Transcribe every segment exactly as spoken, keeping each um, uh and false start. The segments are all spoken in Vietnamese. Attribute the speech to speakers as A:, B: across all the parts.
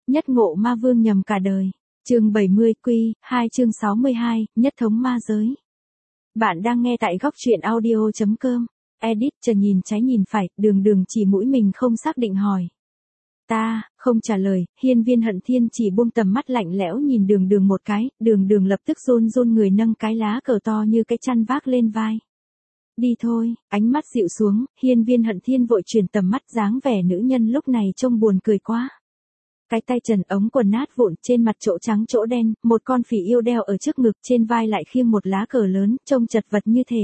A: Nhất ngộ ma vương nhầm cả đời. Chương bảy mươi quy, hai chương sáu mươi hai, nhất thống ma giới. Bạn đang nghe tại góc truyện audio chấm com. Edit, chờ nhìn trái nhìn phải, đường đường chỉ mũi mình không xác định hỏi. Ta, không trả lời, hiên viên hận thiên chỉ buông tầm mắt lạnh lẽo nhìn đường đường một cái, đường đường lập tức run run người nâng cái lá cờ to như cái chăn vác lên vai. Đi thôi, ánh mắt dịu xuống, hiên viên hận thiên vội chuyển tầm mắt dáng vẻ nữ nhân lúc này trông buồn cười quá. Cái tay trần ống quần nát vụn trên mặt chỗ trắng chỗ đen, một con phỉ yêu đeo ở trước ngực trên vai lại khiêng một lá cờ lớn, trông chật vật như thể.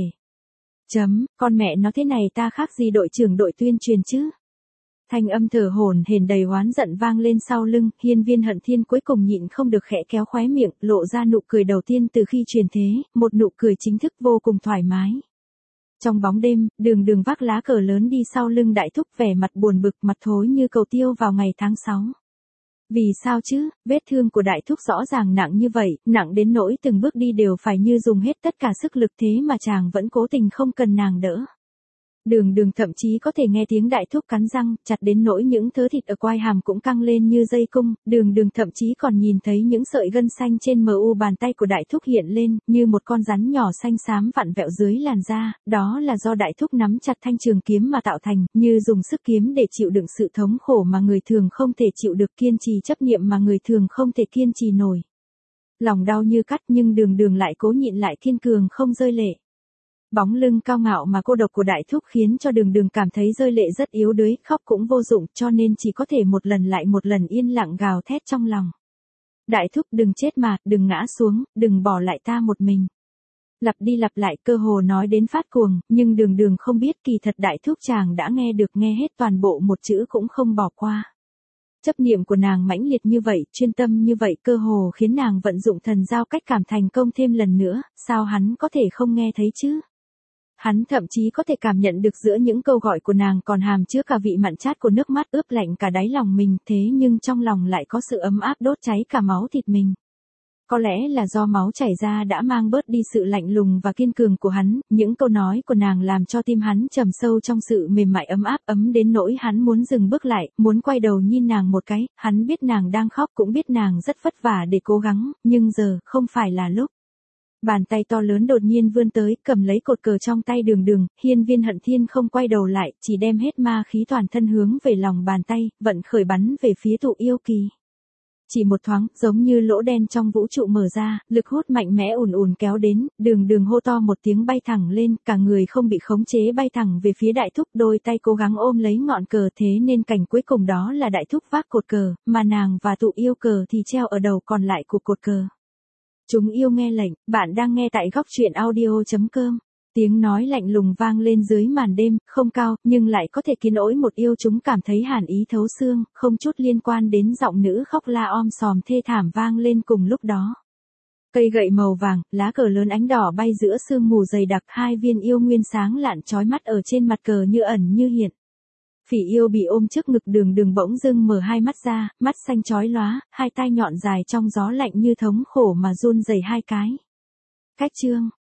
A: Chấm, con mẹ nó thế này ta khác gì đội trưởng đội tuyên truyền chứ? Thanh âm thở hổn hển đầy oán giận vang lên sau lưng, hiên viên hận thiên cuối cùng nhịn không được khẽ kéo khóe miệng, lộ ra nụ cười đầu tiên từ khi truyền thế, một nụ cười chính thức vô cùng thoải mái. Trong bóng đêm, đường đường vác lá cờ lớn đi sau lưng đại thúc vẻ mặt buồn bực mặt thối như cầu tiêu vào ngày tháng sáu. Vì sao chứ, vết thương của đại thúc rõ ràng nặng như vậy, nặng đến nỗi từng bước đi đều phải như dùng hết tất cả sức lực thế mà chàng vẫn cố tình không cần nàng đỡ. Đường đường thậm chí có thể nghe tiếng đại thúc cắn răng, chặt đến nỗi những thớ thịt ở quai hàm cũng căng lên như dây cung, đường đường thậm chí còn nhìn thấy những sợi gân xanh trên mờ u bàn tay của đại thúc hiện lên, như một con rắn nhỏ xanh xám vặn vẹo dưới làn da, đó là do đại thúc nắm chặt thanh trường kiếm mà tạo thành, như dùng sức kiếm để chịu đựng sự thống khổ mà người thường không thể chịu được, kiên trì chấp niệm mà người thường không thể kiên trì nổi. Lòng đau như cắt nhưng đường đường lại cố nhịn lại kiên cường không rơi lệ. Bóng lưng cao ngạo mà cô độc của đại thúc khiến cho đường đường cảm thấy rơi lệ rất yếu đuối, khóc cũng vô dụng cho nên chỉ có thể một lần lại một lần yên lặng gào thét trong lòng. Đại thúc đừng chết mà, đừng ngã xuống, đừng bỏ lại ta một mình. Lặp đi lặp lại cơ hồ nói đến phát cuồng, nhưng đường đường không biết kỳ thật đại thúc chàng đã nghe được nghe hết toàn bộ một chữ cũng không bỏ qua. Chấp niệm của nàng mãnh liệt như vậy, chuyên tâm như vậy cơ hồ khiến nàng vận dụng thần giao cách cảm thành công thêm lần nữa, sao hắn có thể không nghe thấy chứ? Hắn thậm chí có thể cảm nhận được giữa những câu gọi của nàng còn hàm chứa cả vị mặn chát của nước mắt ướp lạnh cả đáy lòng mình, thế nhưng trong lòng lại có sự ấm áp đốt cháy cả máu thịt mình. Có lẽ là do máu chảy ra đã mang bớt đi sự lạnh lùng và kiên cường của hắn, những câu nói của nàng làm cho tim hắn trầm sâu trong sự mềm mại ấm áp ấm đến nỗi hắn muốn dừng bước lại, muốn quay đầu nhìn nàng một cái, hắn biết nàng đang khóc cũng biết nàng rất vất vả để cố gắng, nhưng giờ không phải là lúc. Bàn tay to lớn đột nhiên vươn tới, cầm lấy cột cờ trong tay đường đường, hiên viên hận thiên không quay đầu lại, chỉ đem hết ma khí toàn thân hướng về lòng bàn tay, vận khởi bắn về phía Thụ Yêu Kỳ. Chỉ một thoáng, giống như lỗ đen trong vũ trụ mở ra, lực hút mạnh mẽ ùn ùn kéo đến, đường đường hô to một tiếng bay thẳng lên, cả người không bị khống chế bay thẳng về phía đại thúc, đôi tay cố gắng ôm lấy ngọn cờ thế nên cảnh cuối cùng đó là đại thúc vác cột cờ, mà nàng và Thụ Yêu cờ thì treo ở đầu còn lại của cột cờ. Chúng yêu nghe lệnh, bạn đang nghe tại góc truyện audio chấm com. Tiếng nói lạnh lùng vang lên dưới màn đêm, không cao, nhưng lại có thể khiến ỗi một yêu chúng cảm thấy hàn ý thấu xương, không chút liên quan đến giọng nữ khóc la om sòm thê thảm vang lên cùng lúc đó. Cây gậy màu vàng, lá cờ lớn ánh đỏ bay giữa sương mù dày đặc, hai viên yêu nguyên sáng lạn chói mắt ở trên mặt cờ như ẩn như hiện. Phỉ yêu bị ôm trước ngực đường đường bỗng dưng mở hai mắt ra, mắt xanh chói lóa, hai tai nhọn dài trong gió lạnh như thống khổ mà run rẩy hai cái. Cách chương,